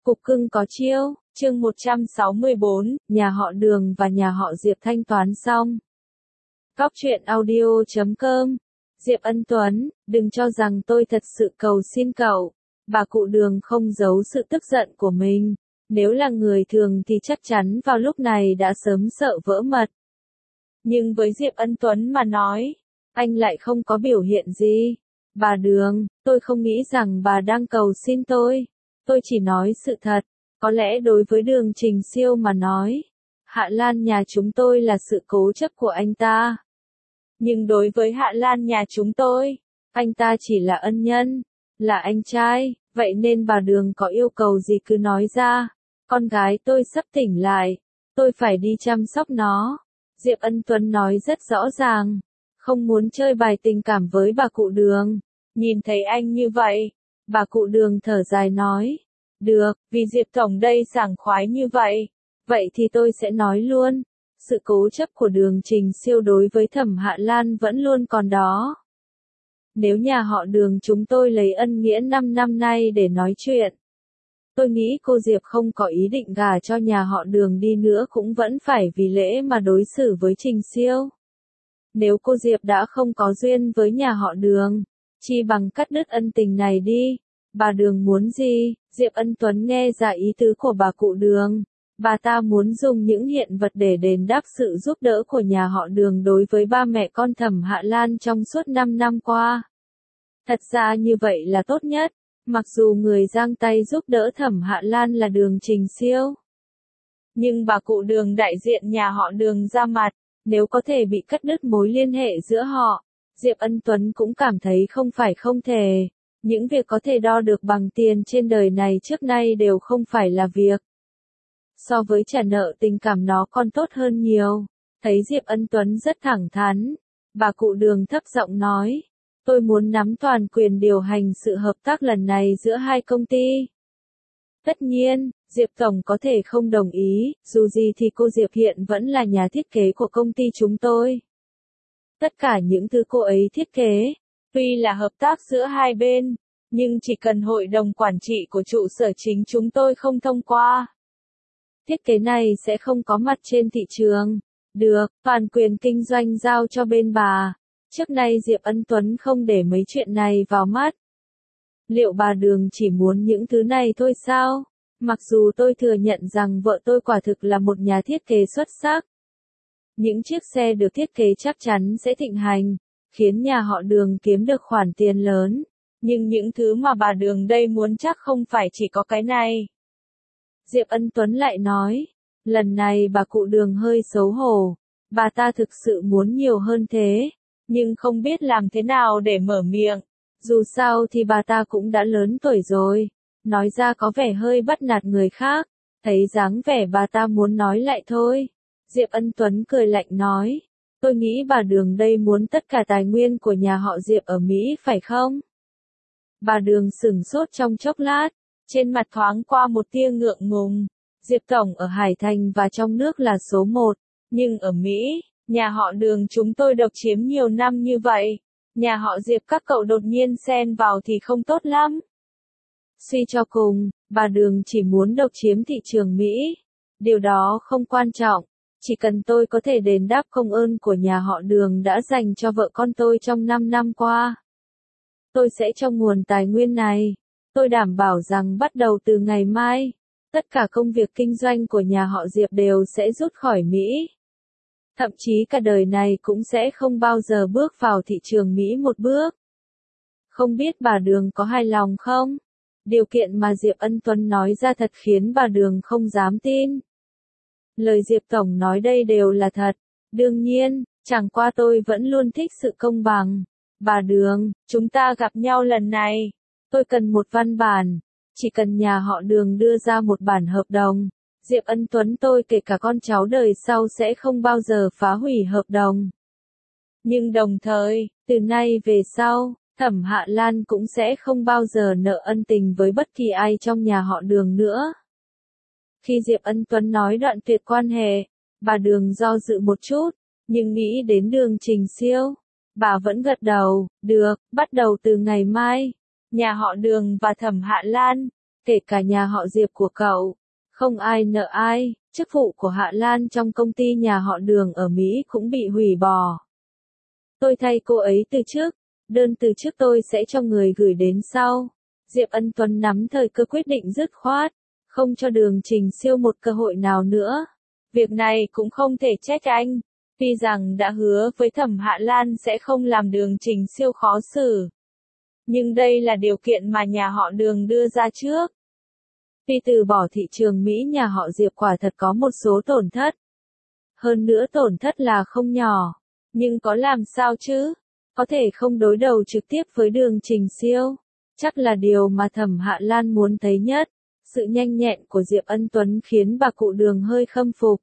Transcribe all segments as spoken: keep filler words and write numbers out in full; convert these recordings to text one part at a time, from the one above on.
Cục cưng có chiêu, chương một trăm sáu mươi bốn, nhà họ Đường và nhà họ Diệp thanh toán xong. Cóc truyện audio chấm com. Diệp Ân Tuấn, đừng cho rằng tôi thật sự cầu xin cậu. Bà cụ Đường không giấu sự tức giận của mình. Nếu là người thường thì chắc chắn vào lúc này đã sớm sợ vỡ mật. Nhưng với Diệp Ân Tuấn mà nói, anh lại không có biểu hiện gì. Bà Đường, tôi không nghĩ rằng bà đang cầu xin tôi. Tôi chỉ nói sự thật. Có lẽ đối với Đường Trình Siêu mà nói, Hạ Lan nhà chúng tôi là sự cố chấp của anh ta. Nhưng đối với Hạ Lan nhà chúng tôi, anh ta chỉ là ân nhân, là anh trai, vậy nên bà Đường có yêu cầu gì cứ nói ra. Con gái tôi sắp tỉnh lại, tôi phải đi chăm sóc nó. Diệp Ân Tuấn nói rất rõ ràng, không muốn chơi bài tình cảm với bà cụ Đường. Nhìn thấy anh như vậy, bà cụ Đường thở dài nói, được, vì Diệp Tổng đây sảng khoái như vậy, vậy thì tôi sẽ nói luôn. Sự cố chấp của Đường Trình Siêu đối với Thẩm Hạ Lan vẫn luôn còn đó. Nếu nhà họ Đường chúng tôi lấy ân nghĩa năm năm nay để nói chuyện, tôi nghĩ cô Diệp không có ý định gả cho nhà họ Đường đi nữa cũng vẫn phải vì lễ mà đối xử với Trình Siêu. Nếu cô Diệp đã không có duyên với nhà họ Đường, chi bằng cắt đứt ân tình này đi. Bà Đường muốn gì? Diệp Ân Tuấn nghe ra ý tứ của bà cụ Đường. Bà ta muốn dùng những hiện vật để đền đáp sự giúp đỡ của nhà họ Đường đối với ba mẹ con Thẩm Hạ Lan trong suốt năm năm qua. Thật ra như vậy là tốt nhất, mặc dù người giang tay giúp đỡ Thẩm Hạ Lan là Đường Trình Siêu. Nhưng bà cụ Đường đại diện nhà họ Đường ra mặt, nếu có thể bị cắt đứt mối liên hệ giữa họ, Diệp Ân Tuấn cũng cảm thấy không phải không thể. Những việc có thể đo được bằng tiền trên đời này trước nay đều không phải là việc. So với trả nợ tình cảm nó còn tốt hơn nhiều. Thấy Diệp Ân Tuấn rất thẳng thắn, bà cụ Đường thấp giọng nói, tôi muốn nắm toàn quyền điều hành sự hợp tác lần này giữa hai công ty. Tất nhiên, Diệp Tổng có thể không đồng ý, dù gì thì cô Diệp hiện vẫn là nhà thiết kế của công ty chúng tôi. Tất cả những thứ cô ấy thiết kế, tuy là hợp tác giữa hai bên, nhưng chỉ cần hội đồng quản trị của trụ sở chính chúng tôi không thông qua, thiết kế này sẽ không có mặt trên thị trường. Được, toàn quyền kinh doanh giao cho bên bà. Trước nay Diệp Ân Tuấn không để mấy chuyện này vào mắt. Liệu bà Đường chỉ muốn những thứ này thôi sao? Mặc dù tôi thừa nhận rằng vợ tôi quả thực là một nhà thiết kế xuất sắc. Những chiếc xe được thiết kế chắc chắn sẽ thịnh hành, khiến nhà họ Đường kiếm được khoản tiền lớn. Nhưng những thứ mà bà Đường đây muốn chắc không phải chỉ có cái này. Diệp Ân Tuấn lại nói, lần này bà cụ Đường hơi xấu hổ, bà ta thực sự muốn nhiều hơn thế, nhưng không biết làm thế nào để mở miệng. Dù sao thì bà ta cũng đã lớn tuổi rồi, nói ra có vẻ hơi bắt nạt người khác, thấy dáng vẻ bà ta muốn nói lại thôi. Diệp Ân Tuấn cười lạnh nói, tôi nghĩ bà Đường đây muốn tất cả tài nguyên của nhà họ Diệp ở Mỹ phải không? Bà Đường sửng sốt trong chốc lát, trên mặt thoáng qua một tia ngượng ngùng. Diệp Tổng ở Hải Thành và trong nước là số một, nhưng ở Mỹ, nhà họ Đường chúng tôi độc chiếm nhiều năm như vậy. Nhà họ Diệp các cậu đột nhiên xen vào thì không tốt lắm. Suy cho cùng, bà Đường chỉ muốn độc chiếm thị trường Mỹ. Điều đó không quan trọng, chỉ cần tôi có thể đền đáp công ơn của nhà họ Đường đã dành cho vợ con tôi trong năm năm qua. Tôi sẽ cho nguồn tài nguyên này. Tôi đảm bảo rằng bắt đầu từ ngày mai, tất cả công việc kinh doanh của nhà họ Diệp đều sẽ rút khỏi Mỹ. Thậm chí cả đời này cũng sẽ không bao giờ bước vào thị trường Mỹ một bước. Không biết bà Đường có hài lòng không? Điều kiện mà Diệp Ân Tuấn nói ra thật khiến bà Đường không dám tin. Lời Diệp Tổng nói đây đều là thật. Đương nhiên, chẳng qua tôi vẫn luôn thích sự công bằng. Bà Đường, chúng ta gặp nhau lần này. Tôi cần một văn bản. Chỉ cần nhà họ Đường đưa ra một bản hợp đồng, Diệp Ân Tuấn tôi kể cả con cháu đời sau sẽ không bao giờ phá hủy hợp đồng. Nhưng đồng thời, từ nay về sau, Thẩm Hạ Lan cũng sẽ không bao giờ nợ ân tình với bất kỳ ai trong nhà họ Đường nữa. Khi Diệp Ân Tuấn nói đoạn tuyệt quan hệ, bà Đường do dự một chút, nhưng nghĩ đến Đường Trình Siêu, bà vẫn gật đầu, được, bắt đầu từ ngày mai, nhà họ Đường và Thẩm Hạ Lan kể cả nhà họ Diệp của cậu. Không ai nợ ai, chức vụ của Hạ Lan trong công ty nhà họ Đường ở Mỹ cũng bị hủy bỏ. Tôi thay cô ấy từ chức, đơn từ chức tôi sẽ cho người gửi đến sau. Diệp Ân Tuấn nắm thời cơ quyết định dứt khoát, không cho Đường Trình Siêu một cơ hội nào nữa. Việc này cũng không thể trách anh, tuy rằng đã hứa với Thẩm Hạ Lan sẽ không làm Đường Trình Siêu khó xử. Nhưng đây là điều kiện mà nhà họ Đường đưa ra trước. Tuy từ bỏ thị trường Mỹ nhà họ Diệp quả thật có một số tổn thất. Hơn nữa tổn thất là không nhỏ. Nhưng có làm sao chứ? Có thể không đối đầu trực tiếp với Đường Trình Siêu. Chắc là điều mà Thẩm Hạ Lan muốn thấy nhất. Sự nhanh nhẹn của Diệp Ân Tuấn khiến bà cụ Đường hơi khâm phục.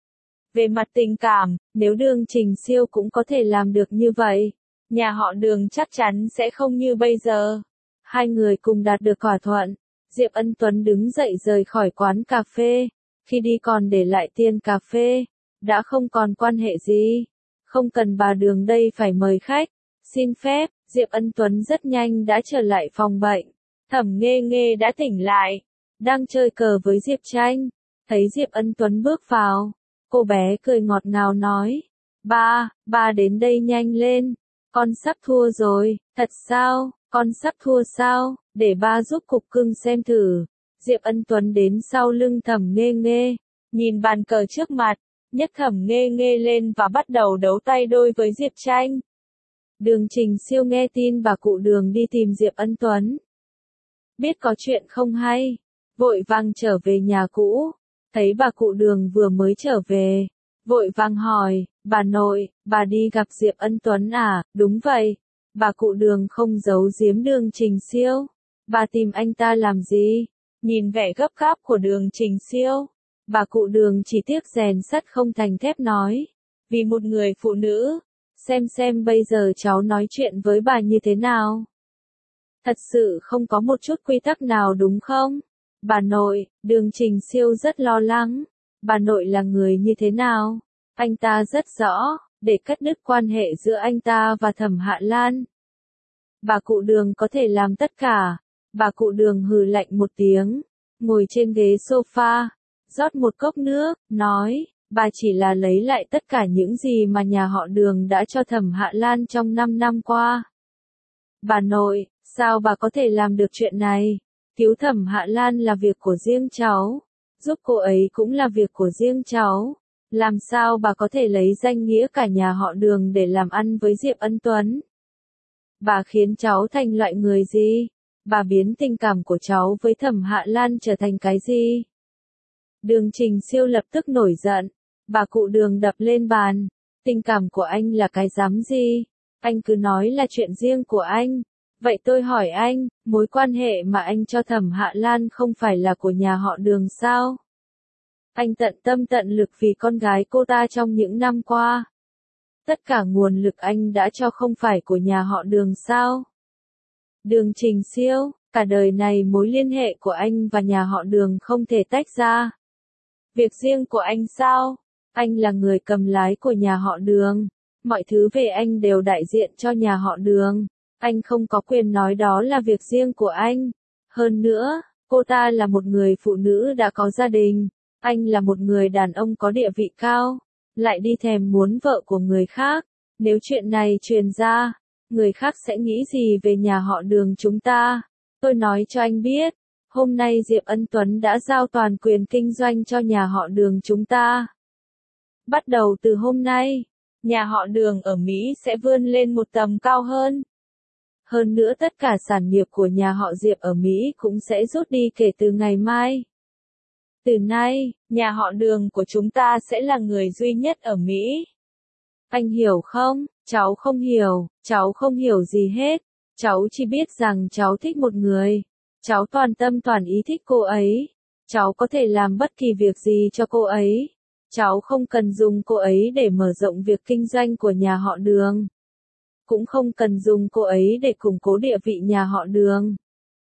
Về mặt tình cảm, nếu Đường Trình Siêu cũng có thể làm được như vậy, nhà họ Đường chắc chắn sẽ không như bây giờ. Hai người cùng đạt được thỏa thuận. Diệp Ân Tuấn đứng dậy rời khỏi quán cà phê. Khi đi còn để lại tiền cà phê. Đã không còn quan hệ gì. Không cần bà Đường đây phải mời khách. Xin phép, Diệp Ân Tuấn rất nhanh đã trở lại phòng bệnh. Thẩm Nghê Nghê đã tỉnh lại. Đang chơi cờ với Diệp Tranh. Thấy Diệp Ân Tuấn bước vào. Cô bé cười ngọt ngào nói. Ba, ba đến đây nhanh lên. Con sắp thua rồi. Thật sao? Con sắp thua sao? Để ba giúp cục cưng xem thử. Diệp Ân Tuấn đến sau lưng Thẩm Nghê Nghê. Nhìn bàn cờ trước mặt. Nhấc Thẩm Nghê Nghê lên và bắt đầu đấu tay đôi với Diệp Tranh. Đường Trình Siêu nghe tin bà cụ Đường đi tìm Diệp Ân Tuấn. Biết có chuyện không hay. Vội vàng trở về nhà cũ. Thấy bà cụ Đường vừa mới trở về. Vội vàng hỏi, bà nội, bà đi gặp Diệp Ân Tuấn à? Đúng vậy. Bà cụ Đường không giấu giếm Đường Trình Siêu. Bà tìm anh ta làm gì? Nhìn vẻ gấp gáp của Đường Trình Siêu. Bà cụ Đường chỉ tiếc rèn sắt không thành thép nói. Vì một người phụ nữ. Xem xem bây giờ cháu nói chuyện với bà như thế nào. Thật sự không có một chút quy tắc nào đúng không? Bà nội, Đường Trình Siêu rất lo lắng. Bà nội là người như thế nào? Anh ta rất rõ, để cắt đứt quan hệ giữa anh ta và Thẩm Hạ Lan. Bà cụ Đường có thể làm tất cả. Bà cụ Đường hừ lạnh một tiếng, ngồi trên ghế sofa, rót một cốc nước, nói, bà chỉ là lấy lại tất cả những gì mà nhà họ Đường đã cho Thẩm Hạ Lan trong năm năm qua. Bà nội, sao bà có thể làm được chuyện này? Cứu Thẩm Hạ Lan là việc của riêng cháu, giúp cô ấy cũng là việc của riêng cháu. Làm sao bà có thể lấy danh nghĩa cả nhà họ Đường để làm ăn với Diệp Ân Tuấn? Bà khiến cháu thành loại người gì? Bà biến tình cảm của cháu với Thẩm Hạ Lan trở thành cái gì? Đường Trình Siêu lập tức nổi giận. Bà cụ Đường đập lên bàn. Tình cảm của anh là cái dám gì? Anh cứ nói là chuyện riêng của anh. Vậy tôi hỏi anh, mối quan hệ mà anh cho Thẩm Hạ Lan không phải là của nhà họ Đường sao? Anh tận tâm tận lực vì con gái cô ta trong những năm qua. Tất cả nguồn lực anh đã cho không phải của nhà họ Đường sao? Đường Trình Siêu, cả đời này mối liên hệ của anh và nhà họ Đường không thể tách ra. Việc riêng của anh sao? Anh là người cầm lái của nhà họ Đường. Mọi thứ về anh đều đại diện cho nhà họ Đường. Anh không có quyền nói đó là việc riêng của anh. Hơn nữa, cô ta là một người phụ nữ đã có gia đình. Anh là một người đàn ông có địa vị cao. Lại đi thèm muốn vợ của người khác. Nếu chuyện này truyền ra, người khác sẽ nghĩ gì về nhà họ Đường chúng ta? Tôi nói cho anh biết, hôm nay Diệp Ân Tuấn đã giao toàn quyền kinh doanh cho nhà họ Đường chúng ta. Bắt đầu từ hôm nay, nhà họ Đường ở Mỹ sẽ vươn lên một tầm cao hơn. Hơn nữa tất cả sản nghiệp của nhà họ Diệp ở Mỹ cũng sẽ rút đi kể từ ngày mai. Từ nay, nhà họ Đường của chúng ta sẽ là người duy nhất ở Mỹ. Anh hiểu không? Cháu không hiểu, cháu không hiểu gì hết. Cháu chỉ biết rằng cháu thích một người. Cháu toàn tâm toàn ý thích cô ấy. Cháu có thể làm bất kỳ việc gì cho cô ấy. Cháu không cần dùng cô ấy để mở rộng việc kinh doanh của nhà họ Đường. Cũng không cần dùng cô ấy để củng cố địa vị nhà họ Đường.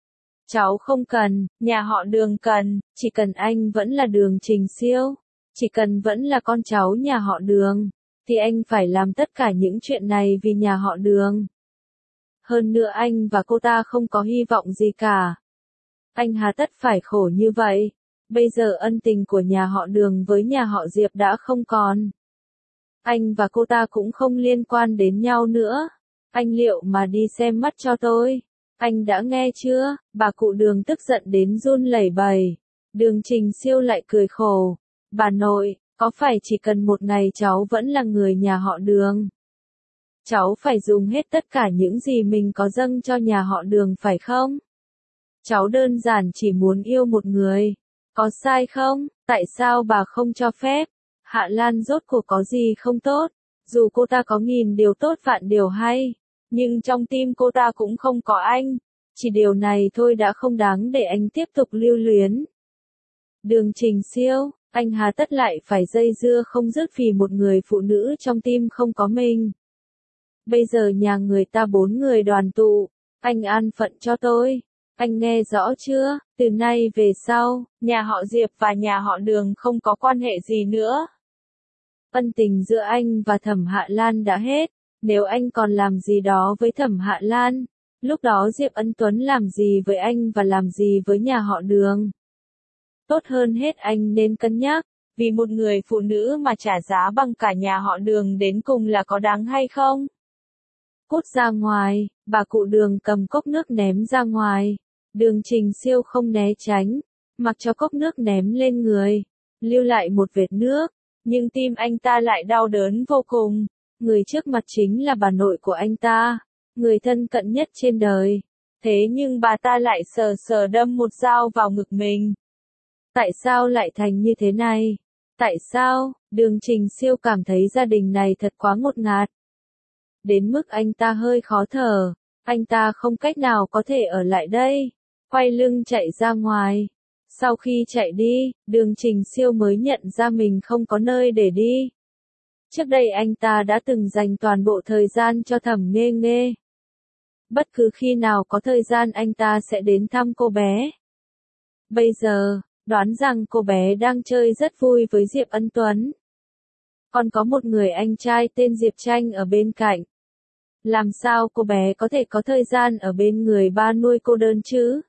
Cháu không cần, nhà họ Đường cần, chỉ cần anh vẫn là Đường Trình Siêu. Chỉ cần vẫn là con cháu nhà họ Đường. Thì anh phải làm tất cả những chuyện này vì nhà họ Đường. Hơn nữa anh và cô ta không có hy vọng gì cả. Anh hà tất phải khổ như vậy. Bây giờ ân tình của nhà họ Đường với nhà họ Diệp đã không còn. Anh và cô ta cũng không liên quan đến nhau nữa. Anh liệu mà đi xem mắt cho tôi. Anh đã nghe chưa? Bà cụ Đường tức giận đến run lẩy bẩy. Đường Trình Siêu lại cười khổ. Bà nội, có phải chỉ cần một ngày cháu vẫn là người nhà họ Đường? Cháu phải dùng hết tất cả những gì mình có dâng cho nhà họ Đường phải không? Cháu đơn giản chỉ muốn yêu một người. Có sai không? Tại sao bà không cho phép? Hạ Lan rốt cuộc có gì không tốt? Dù cô ta có nghìn điều tốt vạn điều hay, nhưng trong tim cô ta cũng không có anh. Chỉ điều này thôi đã không đáng để anh tiếp tục lưu luyến. Đường Trình Siêu, anh hà tất lại phải dây dưa không dứt vì một người phụ nữ trong tim không có mình. Bây giờ nhà người ta bốn người đoàn tụ, anh an phận cho tôi. Anh nghe rõ chưa? Từ nay về sau, nhà họ Diệp và nhà họ Đường không có quan hệ gì nữa. Ân tình giữa anh và Thẩm Hạ Lan đã hết. Nếu anh còn làm gì đó với Thẩm Hạ Lan, lúc đó Diệp Ân Tuấn làm gì với anh và làm gì với nhà họ Đường? Tốt hơn hết anh nên cân nhắc, vì một người phụ nữ mà trả giá bằng cả nhà họ Đường đến cùng là có đáng hay không? Cút ra ngoài, bà cụ Đường cầm cốc nước ném ra ngoài. Đường Trình Siêu không né tránh, mặc cho cốc nước ném lên người, lưu lại một vệt nước, nhưng tim anh ta lại đau đớn vô cùng. Người trước mặt chính là bà nội của anh ta, người thân cận nhất trên đời. Thế nhưng bà ta lại sờ sờ đâm một dao vào ngực mình. Tại sao lại thành như thế này? Tại sao? Đường Trình Siêu cảm thấy gia đình này thật quá ngột ngạt. Đến mức anh ta hơi khó thở, anh ta không cách nào có thể ở lại đây. Quay lưng chạy ra ngoài. Sau khi chạy đi, Đường Trình Siêu mới nhận ra mình không có nơi để đi. Trước đây anh ta đã từng dành toàn bộ thời gian cho Thẩm Nghê Nghê. Bất cứ khi nào có thời gian anh ta sẽ đến thăm cô bé. Bây giờ, đoán rằng cô bé đang chơi rất vui với Diệp Ân Tuấn. Còn có một người anh trai tên Diệp Tranh ở bên cạnh. Làm sao cô bé có thể có thời gian ở bên người ba nuôi cô đơn chứ?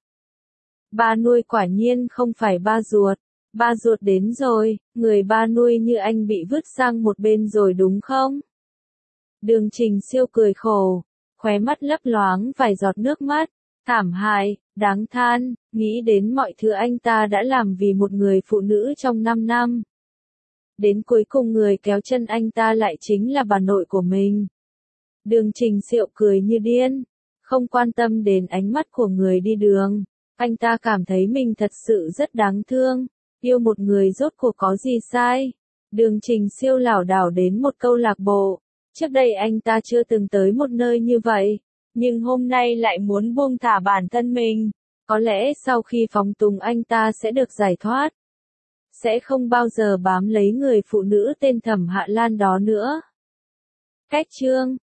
Ba nuôi quả nhiên không phải ba ruột. Ba ruột đến rồi, người ba nuôi như anh bị vứt sang một bên rồi đúng không? Đường Trình Siêu cười khổ, khóe mắt lấp loáng vài giọt nước mắt. Thảm hại, đáng than, nghĩ đến mọi thứ anh ta đã làm vì một người phụ nữ trong năm năm. Đến cuối cùng người kéo chân anh ta lại chính là bà nội của mình. Đường Trình Siêu cười như điên, không quan tâm đến ánh mắt của người đi đường. Anh ta cảm thấy mình thật sự rất đáng thương. Yêu một người rốt cuộc có gì sai? Đường Trình Siêu lảo đảo đến một câu lạc bộ. Trước đây anh ta chưa từng tới một nơi như vậy, nhưng hôm nay lại muốn buông thả bản thân mình. Có lẽ sau khi phóng túng anh ta sẽ được giải thoát. Sẽ không bao giờ bám lấy người phụ nữ tên Thẩm Hạ Lan đó nữa. Cách chương